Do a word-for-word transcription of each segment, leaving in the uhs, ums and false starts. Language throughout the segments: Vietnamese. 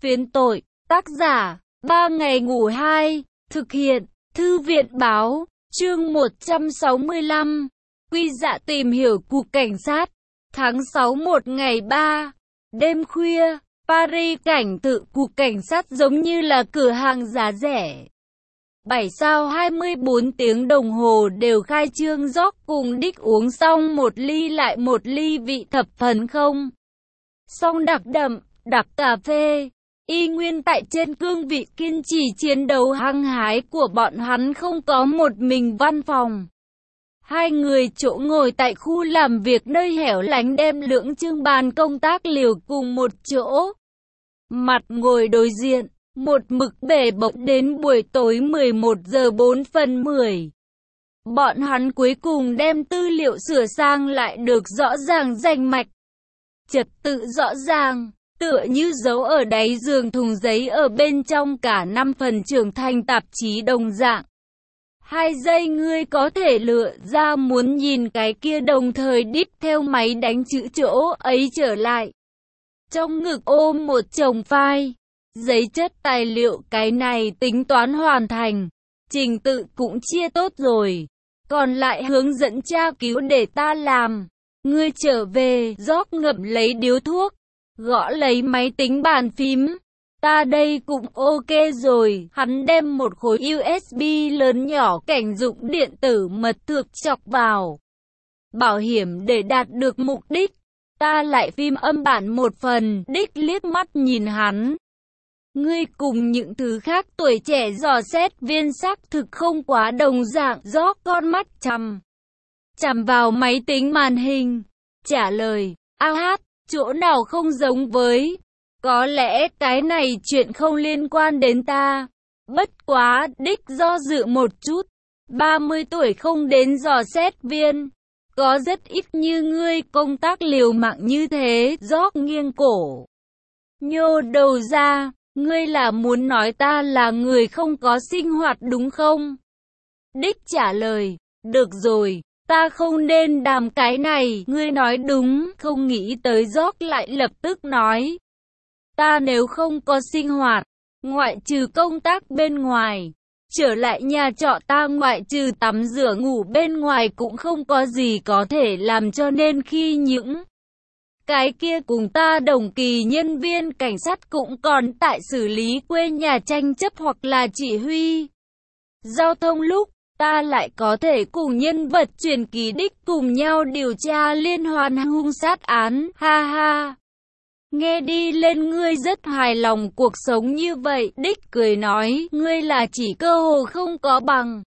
Phiến tội, tác giả, ba ngày ngủ hai, thực hiện, Thư viện Báo, chương một trăm sáu mươi lăm, Quy dạ tìm hiểu Cục Cảnh sát, tháng sáu một ngày ba, đêm khuya, Paris cảnh tự Cục Cảnh sát giống như là cửa hàng giá rẻ. Bảy sao hai mươi bốn tiếng đồng hồ đều khai trương rót cùng đích uống xong một ly lại một ly vị thập phần không. Xong đặc đậm, đặc cà phê. Y nguyên tại trên cương vị kiên trì chiến đấu hăng hái của bọn hắn không có một mình văn phòng. Hai người chỗ ngồi tại khu làm việc nơi hẻo lánh đem lưỡng trưng bàn công tác liều cùng một chỗ. Mặt ngồi đối diện, một mực bể bỗng đến buổi tối mười một giờ bốn phân mười. Bọn hắn cuối cùng đem tư liệu sửa sang lại được rõ ràng rành mạch. Trật tự rõ ràng. Tựa như dấu ở đáy giường thùng giấy ở bên trong cả năm phần trưởng thành tạp chí đồng dạng. Hai giây ngươi có thể lựa ra muốn nhìn cái kia đồng thời đít theo máy đánh chữ chỗ ấy trở lại. Trong ngực ôm một chồng file, giấy chất tài liệu cái này tính toán hoàn thành. Trình tự cũng chia tốt rồi. Còn lại hướng dẫn tra cứu để ta làm. Ngươi trở về, rót ngậm lấy điếu thuốc. Gõ lấy máy tính bàn phím. Ta đây cũng ok rồi. Hắn đem một khối u ét bê lớn nhỏ cảnh dụng điện tử mật thược chọc vào. Bảo hiểm để đạt được mục đích. Ta lại phim âm bản một phần. Đích liếc mắt nhìn hắn. Ngươi cùng những thứ khác tuổi trẻ dò xét viên xác thực không quá đồng dạng. Rót con mắt chằm chằm vào máy tính màn hình. Trả lời. A hát. Chỗ nào không giống với, có lẽ cái này chuyện không liên quan đến ta. Bất quá, đích do dự một chút. ba mươi tuổi không đến dò xét viên. Có rất ít như ngươi công tác liều mạng như thế. Rót nghiêng cổ. Nhô đầu ra, ngươi là muốn nói ta là người không có sinh hoạt đúng không? Đích trả lời, được rồi. Ta không nên đàm cái này, ngươi nói đúng, không nghĩ tới rót lại lập tức nói. Ta nếu không có sinh hoạt, ngoại trừ công tác bên ngoài, trở lại nhà trọ ta ngoại trừ tắm rửa ngủ bên ngoài cũng không có gì có thể làm cho nên khi những cái kia cùng ta đồng kỳ nhân viên cảnh sát cũng còn tại xử lý quê nhà tranh chấp hoặc là chỉ huy giao thông lúc. Ta lại có thể cùng nhân vật truyền kỳ đích cùng nhau điều tra liên hoàn hung sát án, ha ha. Nghe đi lên ngươi rất hài lòng cuộc sống như vậy, đích cười nói, ngươi là chỉ cơ hồ không có bằng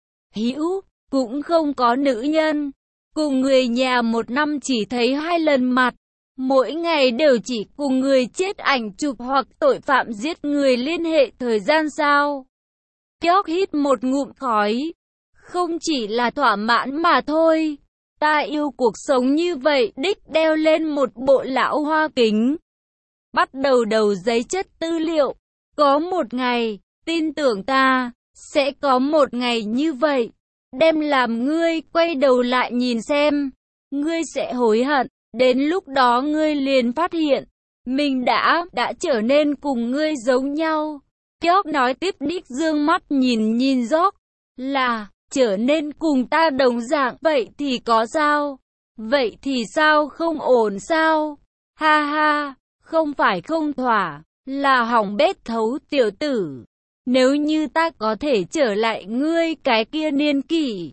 hữu, cũng không có nữ nhân. Cùng người nhà một năm chỉ thấy hai lần mặt, mỗi ngày đều chỉ cùng người chết ảnh chụp hoặc tội phạm giết người liên hệ thời gian sao. Kiok hít một ngụm khói. Không chỉ là thỏa mãn mà thôi. Ta yêu cuộc sống như vậy. Đích đeo lên một bộ lão hoa kính. Bắt đầu đầu giấy chất tư liệu. Có một ngày, tin tưởng ta, sẽ có một ngày như vậy. Đem làm ngươi quay đầu lại nhìn xem. Ngươi sẽ hối hận. Đến lúc đó ngươi liền phát hiện. Mình đã, đã trở nên cùng ngươi giống nhau. Kiok nói tiếp đích dương mắt nhìn nhìn rót. Là, trở nên cùng ta đồng dạng, vậy thì có sao? Vậy thì sao không ổn sao? Ha ha, không phải không thỏa, là hỏng bét thấu tiểu tử. Nếu như ta có thể trở lại ngươi cái kia niên kỷ.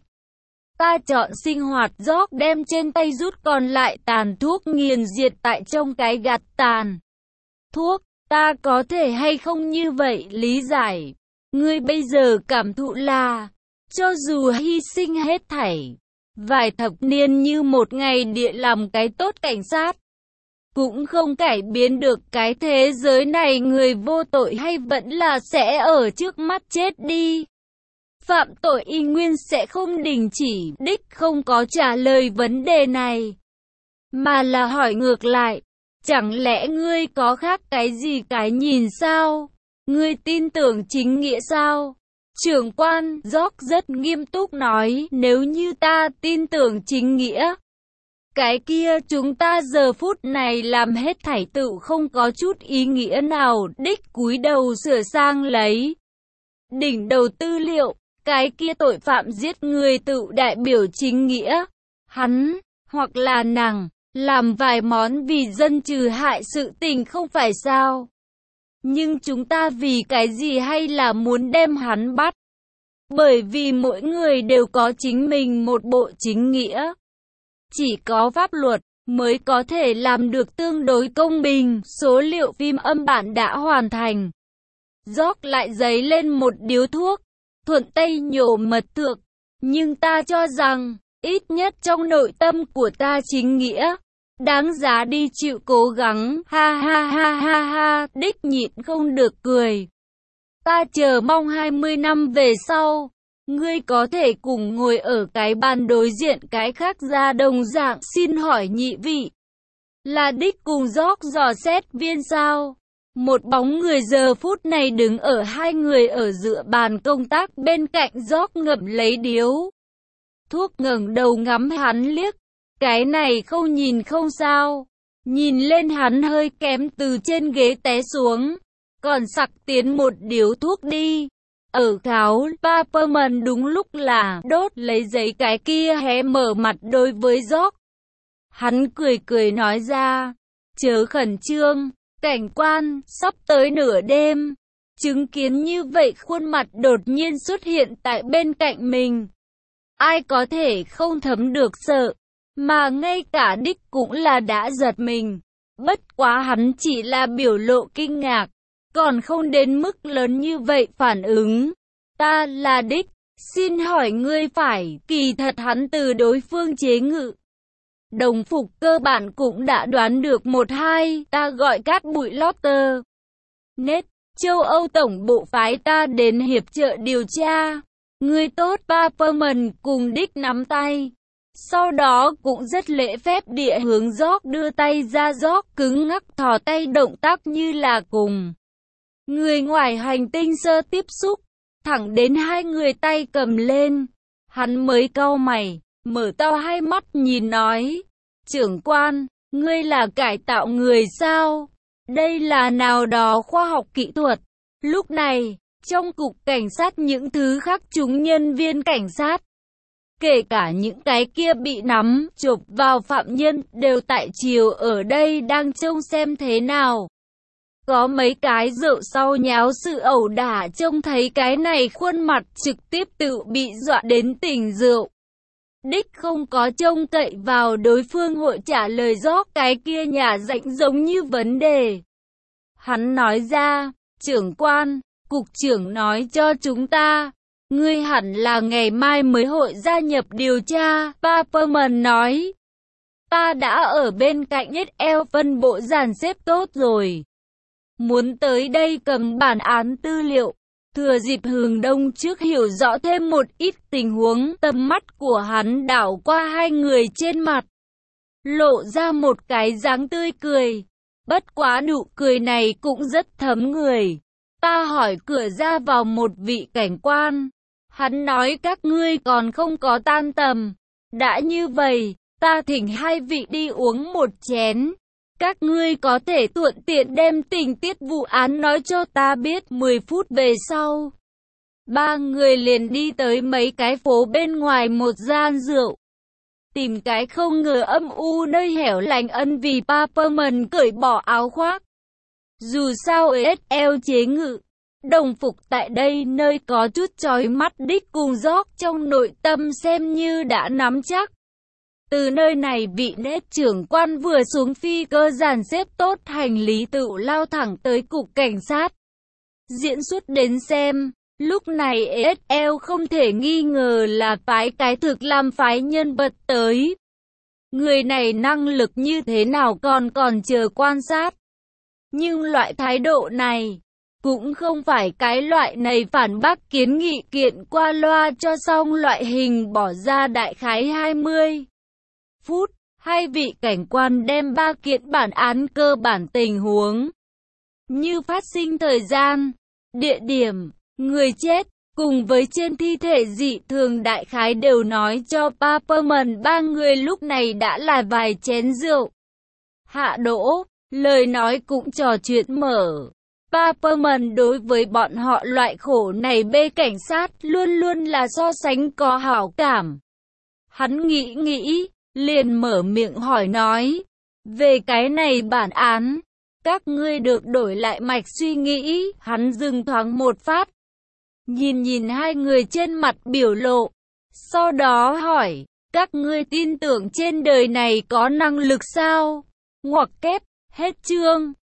Ta chọn sinh hoạt rót đem trên tay rút còn lại tàn thuốc nghiền diệt tại trong cái gạt tàn thuốc. Ta có thể hay không như vậy lý giải. Ngươi bây giờ cảm thụ là, cho dù hy sinh hết thảy, vài thập niên như một ngày địa làm cái tốt cảnh sát, cũng không cải biến được cái thế giới này người vô tội hay vẫn là sẽ ở trước mắt chết đi. Phạm tội y nguyên sẽ không đình chỉ, đích không có trả lời vấn đề này, mà là hỏi ngược lại. Chẳng lẽ ngươi có khác cái gì cái nhìn sao? Ngươi tin tưởng chính nghĩa sao? Trưởng quan, George rất nghiêm túc nói, nếu như ta tin tưởng chính nghĩa, Cái kia chúng ta giờ phút này làm hết thảy tự không có chút ý nghĩa nào, Đích cúi đầu sửa sang lấy đỉnh đầu tư liệu, cái kia tội phạm giết người tự đại biểu chính nghĩa. Hắn, hoặc là nàng, làm vài món vì dân trừ hại sự tình không phải sao. Nhưng chúng ta vì cái gì hay là muốn đem hắn bắt? Bởi vì mỗi người đều có chính mình một bộ chính nghĩa. Chỉ có pháp luật mới có thể làm được tương đối công bình. Số liệu phim âm bản đã hoàn thành. Rót lại giấy lên một điếu thuốc, thuận tay nhổ mật thượng. Nhưng ta cho rằng, ít nhất trong nội tâm của ta chính nghĩa, đáng giá đi chịu cố gắng. Ha ha ha ha ha, Đích nhịn không được cười. Ta chờ mong hai mươi năm về sau, ngươi có thể cùng ngồi ở cái bàn đối diện cái khác ra đồng dạng. Xin hỏi nhị vị, là Đích cùng Rót dò xét viên sao? Một bóng người giờ phút này đứng ở hai người ở giữa bàn công tác bên cạnh. Rót ngậm lấy điếu thuốc ngẩng đầu ngắm hắn liếc. Cái này không nhìn không sao. Nhìn lên hắn hơi kém từ trên ghế té xuống, còn sặc tiến một điếu thuốc đi. Ở kháo Paperman đúng lúc là đốt lấy giấy cái kia hé mở mặt đối với Rót. Hắn cười cười nói ra, chớ khẩn trương, cảnh quan, sắp tới nửa đêm. Chứng kiến như vậy khuôn mặt đột nhiên xuất hiện tại bên cạnh mình. Ai có thể không thấm được sợ, mà ngay cả Đích cũng là đã giật mình. Bất quá hắn chỉ là biểu lộ kinh ngạc, còn không đến mức lớn như vậy phản ứng. Ta là Đích, xin hỏi ngươi phải. Kỳ thật hắn từ đối phương chế ngự đồng phục cơ bản cũng đã đoán được một hai. Ta gọi cát bụi Lotter Nết, châu Âu tổng bộ phái ta đến hiệp trợ điều tra. Ngươi tốt. Paperman cùng Đích nắm tay, sau đó cũng rất lễ phép địa hướng Rót đưa tay ra. Rót cứng ngắc thò tay, động tác như là cùng người ngoài hành tinh sơ tiếp xúc, thẳng đến hai người tay cầm lên, hắn mới cau mày, mở to hai mắt nhìn nói, trưởng quan, ngươi là cải tạo người sao? Đây là nào đó khoa học kỹ thuật. Lúc này, trong cục cảnh sát những thứ khác chúng nhân viên cảnh sát, kể cả những cái kia bị nắm, chụp vào phạm nhân, đều tại chiều ở đây đang trông xem thế nào. Có mấy cái rượu sau nháo sự ẩu đả, trông thấy cái này khuôn mặt trực tiếp tự bị dọa đến tỉnh rượu. Đích không có trông cậy vào đối phương hội trả lời Rót cái kia nhả rãnh giống như vấn đề. Hắn nói ra, trưởng quan, cục trưởng nói cho chúng ta, ngươi hẳn là ngày mai mới hội gia nhập điều tra. Paperman nói, ta đã ở bên cạnh ét lờ phân bộ dàn xếp tốt rồi. Muốn tới đây cầm bản án tư liệu, thừa dịp hừng đông trước hiểu rõ thêm một ít tình huống. Tầm mắt của hắn đảo qua hai người trên mặt, lộ ra một cái dáng tươi cười. Bất quá nụ cười này cũng rất thấm người. Ta hỏi cửa ra vào một vị cảnh quan. Hắn nói các ngươi còn không có tan tầm. Đã như vậy, ta thỉnh hai vị đi uống một chén. Các ngươi có thể thuận tiện đem tình tiết vụ án nói cho ta biết. Mười phút về sau, ba người liền đi tới mấy cái phố bên ngoài một gian rượu, tìm cái không ngờ âm u nơi hẻo lánh. Ân vì Paperman cởi bỏ áo khoác. Dù sao ét lờ chế ngự đồng phục tại đây nơi có chút chói mắt. Đích cùng Rót trong nội tâm xem như đã nắm chắc. Từ nơi này vị nết trưởng quan vừa xuống phi cơ dàn xếp tốt hành lý tự lao thẳng tới cục cảnh sát. Diễn xuất đến xem, lúc này ét lờ không thể nghi ngờ là phái cái thực làm phái nhân vật tới. Người này năng lực như thế nào còn còn chờ quan sát. Nhưng loại thái độ này, cũng không phải cái loại này phản bác kiến nghị kiện qua loa cho xong loại hình. Bỏ ra đại khái hai mươi phút, hai vị cảnh quan đem ba kiện bản án cơ bản tình huống như phát sinh thời gian, địa điểm, người chết, cùng với trên thi thể dị thường đại khái đều nói cho Paperman ba người lúc này đã là vài chén rượu. Hạ đỗ, lời nói cũng trò chuyện mở. Paperman đối với bọn họ loại khổ này bê cảnh sát luôn luôn là so sánh có hảo cảm. Hắn nghĩ nghĩ, liền mở miệng hỏi nói, về cái này bản án, các ngươi được đổi lại mạch suy nghĩ. Hắn dừng thoáng một phát, nhìn nhìn hai người trên mặt biểu lộ, sau đó hỏi, các ngươi tin tưởng trên đời này có năng lực sao? Ngoặc kép, hết chương.